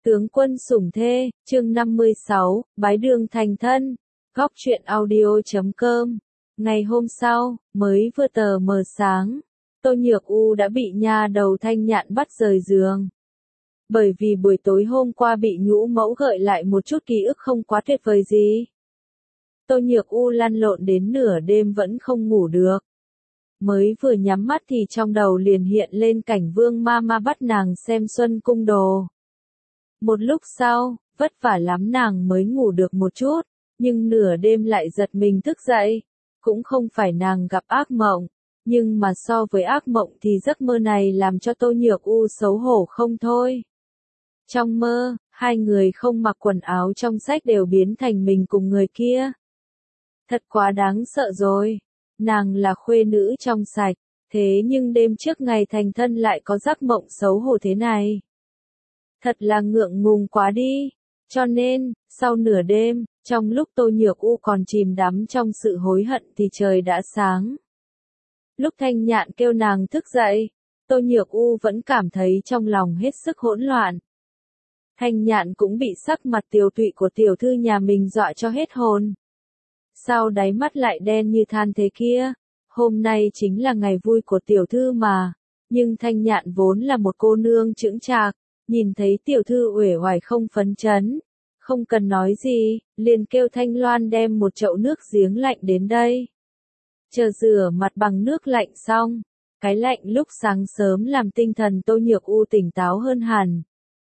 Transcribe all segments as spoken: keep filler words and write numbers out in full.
Tướng quân sủng thê, chương năm mươi sáu, bái đường thành thân. Góc truyện audio chấm com. Ngày hôm sau, mới vừa tờ mờ sáng, Tô Nhược U đã bị nha đầu Thanh Nhạn bắt rời giường. Bởi vì buổi tối hôm qua bị nhũ mẫu gợi lại một chút ký ức không quá tuyệt vời gì. Tô Nhược U lăn lộn đến nửa đêm vẫn không ngủ được. Mới vừa nhắm mắt thì trong đầu liền hiện lên cảnh Vương ma ma bắt nàng xem Xuân Cung Đồ. Một lúc sau, vất vả lắm nàng mới ngủ được một chút, nhưng nửa đêm lại giật mình thức dậy. Cũng không phải nàng gặp ác mộng, nhưng mà so với ác mộng thì giấc mơ này làm cho Tô Nhược U xấu hổ không thôi. Trong mơ, hai người không mặc quần áo trong sách đều biến thành mình cùng người kia. Thật quá đáng sợ rồi, nàng là khuê nữ trong sạch, thế nhưng đêm trước ngày thành thân lại có giấc mộng xấu hổ thế này. Thật là ngượng ngùng quá đi, cho nên, sau nửa đêm, trong lúc Tô Nhược U còn chìm đắm trong sự hối hận thì trời đã sáng. Lúc Thanh Nhạn kêu nàng thức dậy, Tô Nhược U vẫn cảm thấy trong lòng hết sức hỗn loạn. Thanh Nhạn cũng bị sắc mặt tiều tụy của tiểu thư nhà mình dọa cho hết hồn. Sao đáy mắt lại đen như than thế kia? Hôm nay chính là ngày vui của tiểu thư mà, nhưng Thanh Nhạn vốn là một cô nương chững chạc, nhìn thấy tiểu thư uể oải không phấn chấn, không cần nói gì, liền kêu Thanh Loan đem một chậu nước giếng lạnh đến đây. Chờ rửa mặt bằng nước lạnh xong, cái lạnh lúc sáng sớm làm tinh thần Tô Nhược U tỉnh táo hơn hẳn.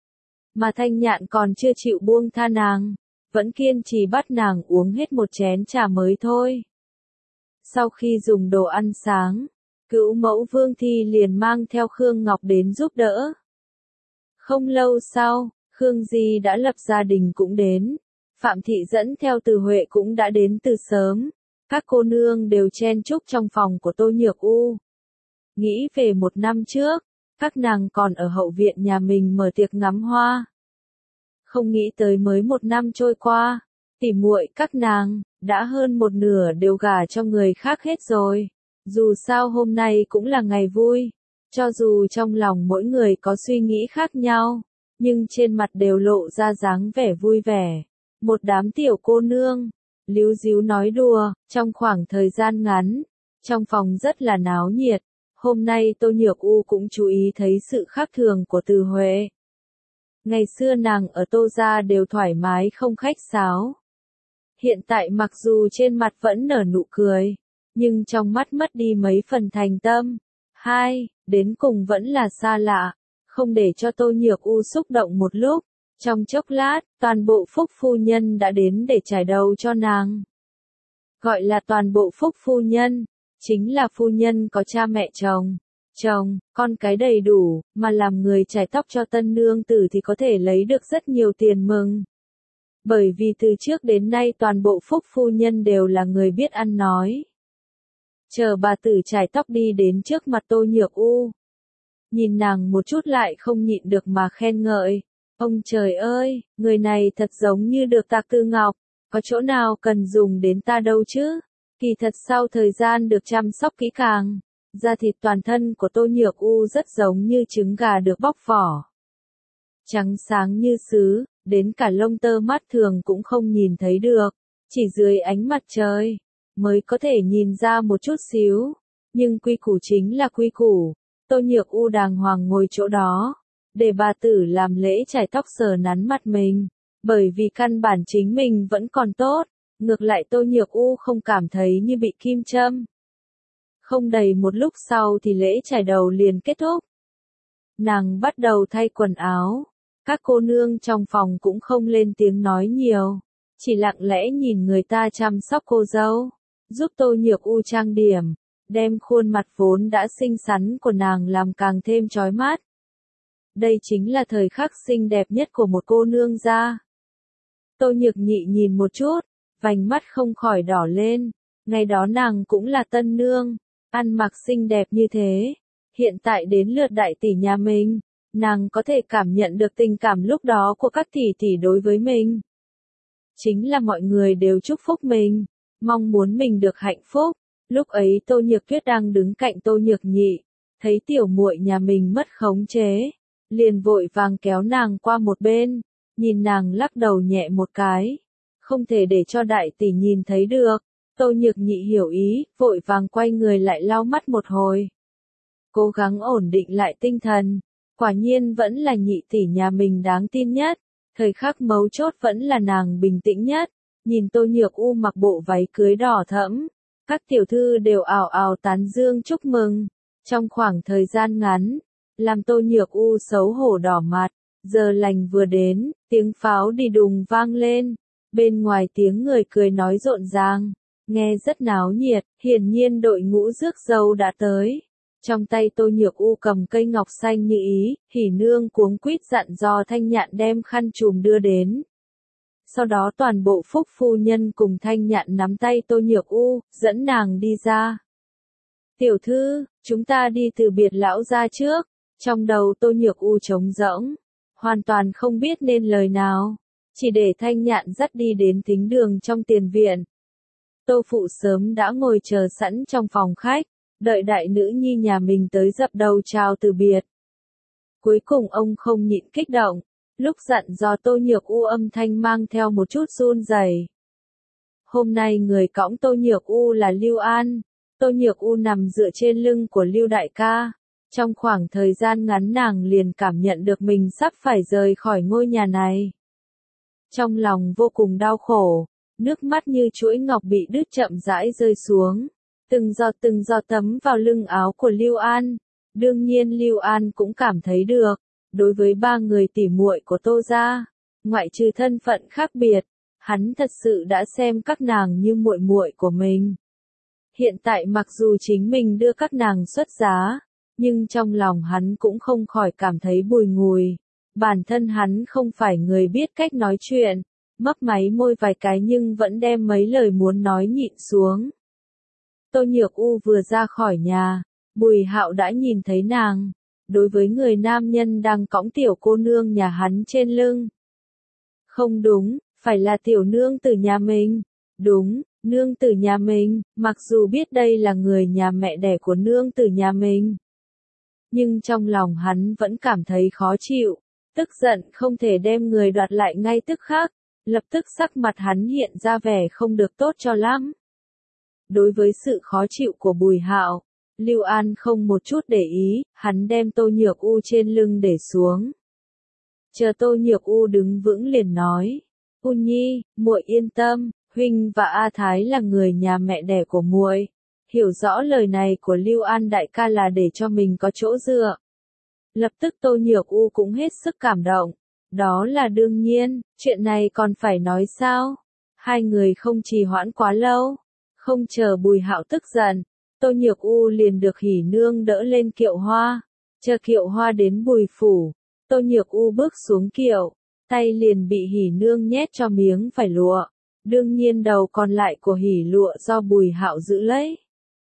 Mà Thanh Nhạn còn chưa chịu buông tha nàng, vẫn kiên trì bắt nàng uống hết một chén trà mới thôi. Sau khi dùng đồ ăn sáng, cữu mẫu Vương Thi liền mang theo Khương Ngọc đến giúp đỡ. Không lâu sau, Khương Di đã lập gia đình cũng đến, Phạm Thị dẫn theo Từ Huệ cũng đã đến từ sớm, các cô nương đều chen chúc trong phòng của Tô Nhược U. Nghĩ về một năm trước, các nàng còn ở hậu viện nhà mình mở tiệc ngắm hoa. Không nghĩ tới mới một năm trôi qua, tỉ muội các nàng, đã hơn một nửa đều gả cho người khác hết rồi. Dù sao hôm nay cũng là ngày vui, cho dù trong lòng mỗi người có suy nghĩ khác nhau, nhưng trên mặt đều lộ ra dáng vẻ vui vẻ. Một đám tiểu cô nương, líu díu nói đùa, trong khoảng thời gian ngắn, trong phòng rất là náo nhiệt. Hôm nay Tô Nhược U cũng chú ý thấy sự khác thường của Từ Huệ. Ngày xưa nàng ở Tô gia đều thoải mái không khách sáo. Hiện tại mặc dù trên mặt vẫn nở nụ cười, nhưng trong mắt mất đi mấy phần thành tâm. Hai, đến cùng vẫn là xa lạ, không để cho Tô Nhược U xúc động một lúc. Trong chốc lát, toàn bộ Phúc phu nhân đã đến để trải đầu cho nàng. Gọi là toàn bộ Phúc phu nhân, chính là phu nhân có cha mẹ chồng, chồng, con cái đầy đủ, mà làm người chải tóc cho tân nương tử thì có thể lấy được rất nhiều tiền mừng. Bởi vì từ trước đến nay toàn bộ Phúc phu nhân đều là người biết ăn nói. Chờ bà tử chải tóc đi đến trước mặt Tô Nhược U. Nhìn nàng một chút lại không nhịn được mà khen ngợi. Ông trời ơi, người này thật giống như được tạc tư ngọc, có chỗ nào cần dùng đến ta đâu chứ? Kỳ thật sau thời gian được chăm sóc kỹ càng, da thịt toàn thân của Tô Nhược U rất giống như trứng gà được bóc vỏ. Trắng sáng như sứ, đến cả lông tơ mắt thường cũng không nhìn thấy được, chỉ dưới ánh mặt trời mới có thể nhìn ra một chút xíu. Nhưng quy củ chính là quy củ, Tô Nhược U đàng hoàng ngồi chỗ đó, để bà tử làm lễ chải tóc sờ nắn mặt mình, bởi vì căn bản chính mình vẫn còn tốt. Ngược lại Tô Nhược U không cảm thấy như bị kim châm. Không đầy một lúc sau thì lễ chải đầu liền kết thúc. Nàng bắt đầu thay quần áo. Các cô nương trong phòng cũng không lên tiếng nói nhiều, chỉ lặng lẽ nhìn người ta chăm sóc cô dâu, giúp Tô Nhược U trang điểm, đem khuôn mặt vốn đã xinh xắn của nàng làm càng thêm chói mắt. Đây chính là thời khắc xinh đẹp nhất của một cô nương gia. Tô Nhược Nhị nhìn một chút, vành mắt không khỏi đỏ lên, ngày đó nàng cũng là tân nương, ăn mặc xinh đẹp như thế, hiện tại đến lượt đại tỷ nhà mình, nàng có thể cảm nhận được tình cảm lúc đó của các tỷ tỷ đối với mình. Chính là mọi người đều chúc phúc mình, mong muốn mình được hạnh phúc. Lúc ấy Tô Nhược Tuyết đang đứng cạnh Tô Nhược Nhị, thấy tiểu muội nhà mình mất khống chế, liền vội vàng kéo nàng qua một bên, nhìn nàng lắc đầu nhẹ một cái. Không thể để cho đại tỷ nhìn thấy được. Tô Nhược Nhị hiểu ý, vội vàng quay người lại lau mắt một hồi. Cố gắng ổn định lại tinh thần. Quả nhiên vẫn là Nhị tỷ nhà mình đáng tin nhất. Thời khắc mấu chốt vẫn là nàng bình tĩnh nhất. Nhìn Tô Nhược U mặc bộ váy cưới đỏ thẫm. Các tiểu thư đều ào ào tán dương chúc mừng. Trong khoảng thời gian ngắn, làm Tô Nhược U xấu hổ đỏ mặt. Giờ lành vừa đến, tiếng pháo đi đùng vang lên. Bên ngoài tiếng người cười nói rộn ràng. Nghe rất náo nhiệt, hiển nhiên đội ngũ rước dâu đã tới. Trong tay Tô Nhược U cầm cây ngọc xanh như ý, Hỉ Nương cuống quýt dặn dò Thanh Nhạn đem khăn trùm đưa đến. Sau đó toàn bộ Phúc phu nhân cùng Thanh Nhạn nắm tay Tô Nhược U, dẫn nàng đi ra. Tiểu thư, chúng ta đi từ biệt lão ra trước. Trong đầu Tô Nhược U trống rỗng, hoàn toàn không biết nên lời nào. Chỉ để Thanh Nhạn dắt đi đến thính đường trong tiền viện. Tô phụ sớm đã ngồi chờ sẵn trong phòng khách, đợi đại nữ nhi nhà mình tới dập đầu chào từ biệt. Cuối cùng ông không nhịn kích động, lúc dặn dò Tô Nhược U âm thanh mang theo một chút run rẩy. Hôm nay người cõng Tô Nhược U là Lưu An. Tô Nhược U nằm dựa trên lưng của Lưu đại ca. Trong khoảng thời gian ngắn nàng liền cảm nhận được mình sắp phải rời khỏi ngôi nhà này. Trong lòng vô cùng đau khổ, nước mắt như chuỗi ngọc bị đứt chậm rãi rơi xuống. Từng giọt từng giọt tấm vào lưng áo của Lưu An. Đương nhiên Lưu An cũng cảm thấy được, đối với ba người tỉ muội của Tô gia, ngoại trừ thân phận khác biệt, hắn thật sự đã xem các nàng như muội muội của mình. Hiện tại mặc dù chính mình đưa các nàng xuất giá, nhưng trong lòng hắn cũng không khỏi cảm thấy bùi ngùi. Bản thân hắn không phải người biết cách nói chuyện, mấp máy môi vài cái nhưng vẫn đem mấy lời muốn nói nhịn xuống. Tô Nhược U vừa ra khỏi nhà, Bùi Hạo đã nhìn thấy nàng, đối với người nam nhân đang cõng tiểu cô nương nhà hắn trên lưng. Không đúng, phải là tiểu nương tử nhà mình. Đúng, nương tử nhà mình, mặc dù biết đây là người nhà mẹ đẻ của nương tử nhà mình. Nhưng trong lòng hắn vẫn cảm thấy khó chịu, tức giận không thể đem người đoạt lại ngay tức khắc, lập tức sắc mặt hắn hiện ra vẻ không được tốt cho lắm. Đối với sự khó chịu của Bùi Hạo, Lưu An không một chút để ý, hắn đem Tô Nhược U trên lưng để xuống. Chờ Tô Nhược U đứng vững liền nói, U Nhi, muội yên tâm, huynh và A Thái là người nhà mẹ đẻ của muội. Hiểu rõ lời này của Lưu An đại ca là để cho mình có chỗ dựa. Lập tức Tô Nhược U cũng hết sức cảm động. Đó là đương nhiên, chuyện này còn phải nói sao? Hai người không trì hoãn quá lâu. Không chờ Bùi Hạo tức giận, Tô Nhược U liền được Hỉ Nương đỡ lên kiệu hoa. Chờ kiệu hoa đến Bùi phủ, Tô Nhược U bước xuống kiệu, tay liền bị Hỉ Nương nhét cho miếng vải lụa. Đương nhiên đầu còn lại của hỉ lụa do Bùi Hạo giữ lấy.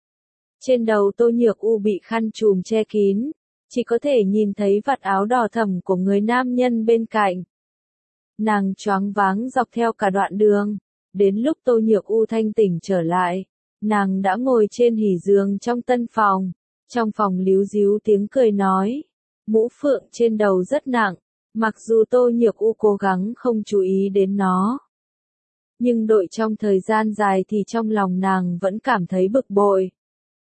Trên đầu Tô Nhược U bị khăn trùm che kín, chỉ có thể nhìn thấy vạt áo đỏ thẫm của người nam nhân bên cạnh. Nàng choáng váng dọc theo cả đoạn đường, đến lúc Tô Nhược U thanh tỉnh trở lại, nàng đã ngồi trên hỉ giường trong tân phòng, trong phòng líu díu tiếng cười nói, mũ phượng trên đầu rất nặng, mặc dù Tô Nhược U cố gắng không chú ý đến nó. Nhưng đội trong thời gian dài thì trong lòng nàng vẫn cảm thấy bực bội.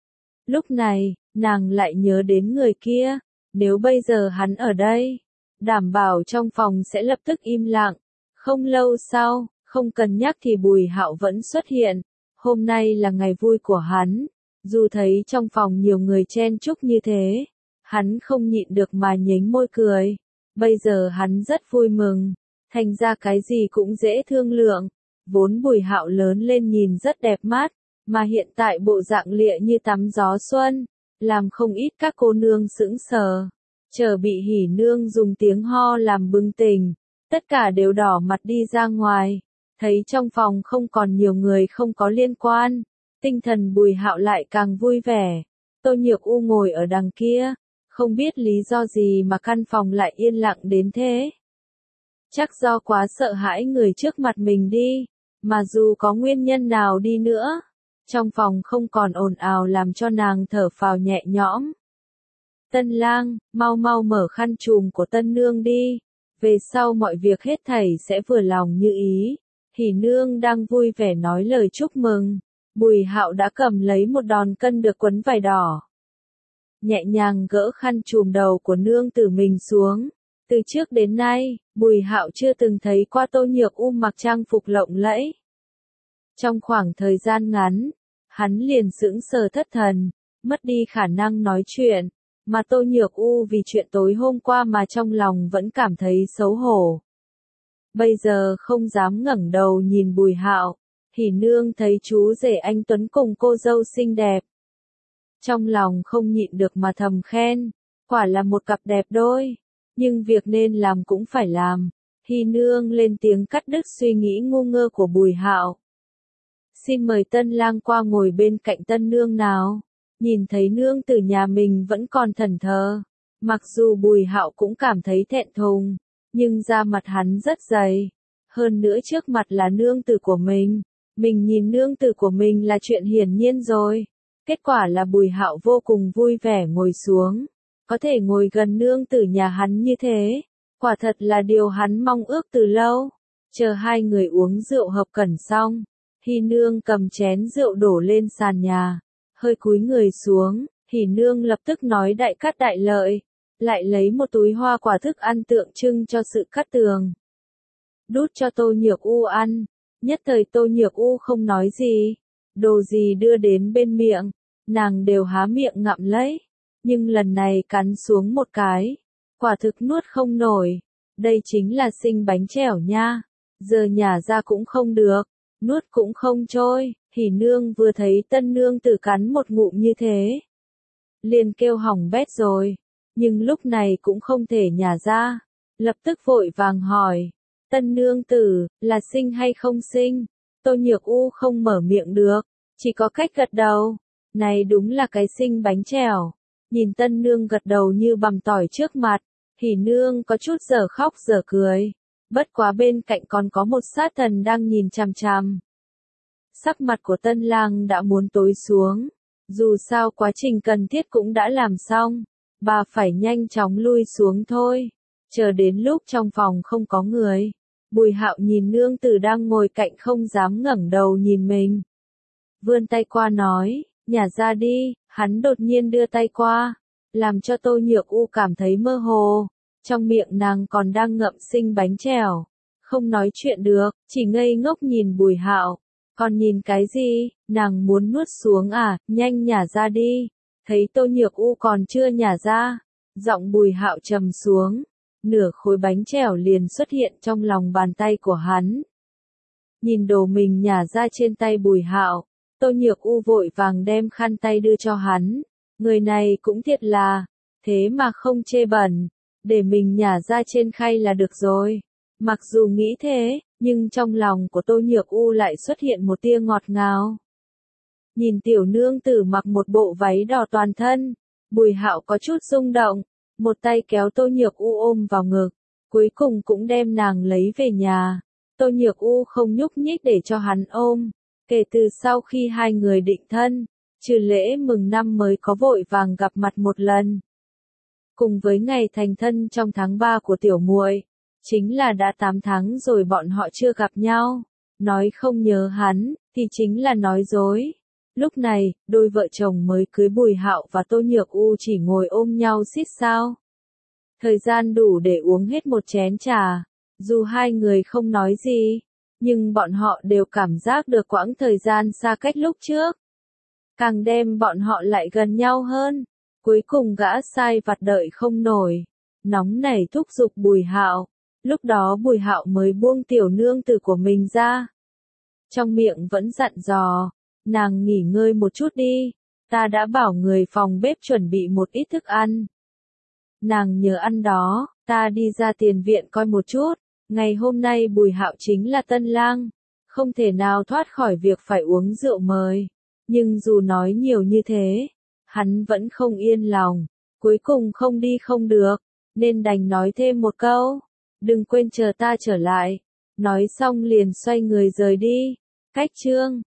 Lúc này, nàng lại nhớ đến người kia, nếu bây giờ hắn ở đây, đảm bảo trong phòng sẽ lập tức im lặng. Không lâu sau, không cần nhắc thì Bùi Hạo vẫn xuất hiện, hôm nay là ngày vui của hắn, dù thấy trong phòng nhiều người chen chúc như thế, hắn không nhịn được mà nhếch môi cười. Bây giờ hắn rất vui mừng, thành ra cái gì cũng dễ thương lượng. Vốn Bùi Hạo lớn lên nhìn rất đẹp mắt, mà hiện tại bộ dạng lịa như tắm gió xuân, làm không ít các cô nương sững sờ. Chờ bị Hỉ Nương dùng tiếng ho làm bừng tỉnh, tất cả đều đỏ mặt đi ra ngoài, thấy trong phòng không còn nhiều người không có liên quan, tinh thần Bùi Hạo lại càng vui vẻ. Tô Nhược U ngồi ở đằng kia, không biết lý do gì mà căn phòng lại yên lặng đến thế. Chắc do quá sợ hãi người trước mặt mình đi. Mà dù có nguyên nhân nào đi nữa, trong phòng không còn ồn ào làm cho nàng thở phào nhẹ nhõm. Tân lang, mau mau mở khăn trùm của tân nương đi, về sau mọi việc hết thảy sẽ vừa lòng như ý. Hỉ nương đang vui vẻ nói lời chúc mừng, Bùi Hạo đã cầm lấy một đòn cân được quấn vải đỏ. Nhẹ nhàng gỡ khăn trùm đầu của nương tử mình xuống. Từ trước đến nay, Bùi Hạo chưa từng thấy qua Tô Nhược U mặc trang phục lộng lẫy. Trong khoảng thời gian ngắn, hắn liền sững sờ thất thần, mất đi khả năng nói chuyện, mà Tô Nhược U vì chuyện tối hôm qua mà trong lòng vẫn cảm thấy xấu hổ. Bây giờ không dám ngẩng đầu nhìn Bùi Hạo, Hỉ nương thấy chú rể anh Tuấn cùng cô dâu xinh đẹp. Trong lòng không nhịn được mà thầm khen, quả là một cặp đẹp đôi, nhưng việc nên làm cũng phải làm. Hỉ nương lên tiếng cắt đứt suy nghĩ ngu ngơ của Bùi Hạo. Xin mời tân lang qua ngồi bên cạnh tân nương nào. Nhìn thấy nương tử nhà mình vẫn còn thẫn thờ, mặc dù Bùi Hạo cũng cảm thấy thẹn thùng, nhưng da mặt hắn rất dày. Hơn nữa trước mặt là nương tử của mình, mình nhìn nương tử của mình là chuyện hiển nhiên rồi. Kết quả là Bùi Hạo vô cùng vui vẻ ngồi xuống, có thể ngồi gần nương tử nhà hắn như thế, quả thật là điều hắn mong ước từ lâu. Chờ hai người uống rượu hợp cẩn xong, Hỉ nương cầm chén rượu đổ lên sàn nhà, hơi cúi người xuống, Hỉ nương lập tức nói đại cát đại lợi, lại lấy một túi hoa quả thức ăn tượng trưng cho sự cát tường. Đút cho Tô Nhược U ăn, nhất thời Tô Nhược U không nói gì, đồ gì đưa đến bên miệng, nàng đều há miệng ngậm lấy, nhưng lần này cắn xuống một cái, quả thực nuốt không nổi, đây chính là sinh bánh trẻo nha, giờ nhả ra cũng không được, nuốt cũng không trôi. Hỉ nương vừa thấy tân nương tử cắn một ngụm như thế, liền kêu hỏng bét rồi, nhưng lúc này cũng không thể nhả ra, lập tức vội vàng hỏi, tân nương tử, là sinh hay không sinh? Tô Nhược U không mở miệng được, chỉ có cách gật đầu, này đúng là cái sinh bánh trẻo. Nhìn tân nương gật đầu như bằm tỏi trước mặt, Hỉ nương có chút dở khóc dở cười, bất quá bên cạnh còn có một sát thần đang nhìn chằm chằm. Sắc mặt của tân lang đã muốn tối xuống, dù sao quá trình cần thiết cũng đã làm xong, bà phải nhanh chóng lui xuống thôi, chờ đến lúc trong phòng không có người. Bùi Hạo nhìn nương tử đang ngồi cạnh không dám ngẩng đầu nhìn mình, vươn tay qua nói, nhả ra đi. Hắn đột nhiên đưa tay qua, làm cho Tô Nhược U cảm thấy mơ hồ, trong miệng nàng còn đang ngậm sinh bánh trẻo, không nói chuyện được, chỉ ngây ngốc nhìn Bùi Hạo. Còn nhìn cái gì, nàng muốn nuốt xuống à, nhanh nhả ra đi. Thấy Tô Nhược U còn chưa nhả ra, giọng Bùi Hạo trầm xuống, nửa khối bánh trẻo liền xuất hiện trong lòng bàn tay của hắn. Nhìn đồ mình nhả ra trên tay Bùi Hạo, Tô Nhược U vội vàng đem khăn tay đưa cho hắn. Người này cũng thiệt là, thế mà không chê bẩn, để mình nhả ra trên khay là được rồi. Mặc dù nghĩ thế, nhưng trong lòng của Tô Nhược U lại xuất hiện một tia ngọt ngào. Nhìn tiểu nương tử mặc một bộ váy đỏ toàn thân, Bùi Hạo có chút rung động, một tay kéo Tô Nhược U ôm vào ngực, cuối cùng cũng đem nàng lấy về nhà. Tô Nhược U không nhúc nhích để cho hắn ôm, kể từ sau khi hai người định thân, trừ lễ mừng năm mới có vội vàng gặp mặt một lần. Cùng với ngày thành thân trong tháng ba của tiểu muội, chính là đã tám tháng rồi bọn họ chưa gặp nhau, nói không nhớ hắn, thì chính là nói dối. Lúc này, đôi vợ chồng mới cưới Bùi Hạo và Tô Nhược U chỉ ngồi ôm nhau xít sao. Thời gian đủ để uống hết một chén trà, dù hai người không nói gì, nhưng bọn họ đều cảm giác được quãng thời gian xa cách lúc trước. Càng đem bọn họ lại gần nhau hơn, cuối cùng gã sai vặt đợi không nổi, nóng nảy thúc giục Bùi Hạo. Lúc đó Bùi Hạo mới buông tiểu nương tử của mình ra. Trong miệng vẫn dặn dò, nàng nghỉ ngơi một chút đi, ta đã bảo người phòng bếp chuẩn bị một ít thức ăn. Nàng nhớ ăn đó, ta đi ra tiền viện coi một chút. Ngày hôm nay Bùi Hạo chính là tân lang, không thể nào thoát khỏi việc phải uống rượu mời. Nhưng dù nói nhiều như thế, hắn vẫn không yên lòng, cuối cùng không đi không được, nên đành nói thêm một câu. Đừng quên chờ ta trở lại. Nói xong liền xoay người rời đi. Cách chương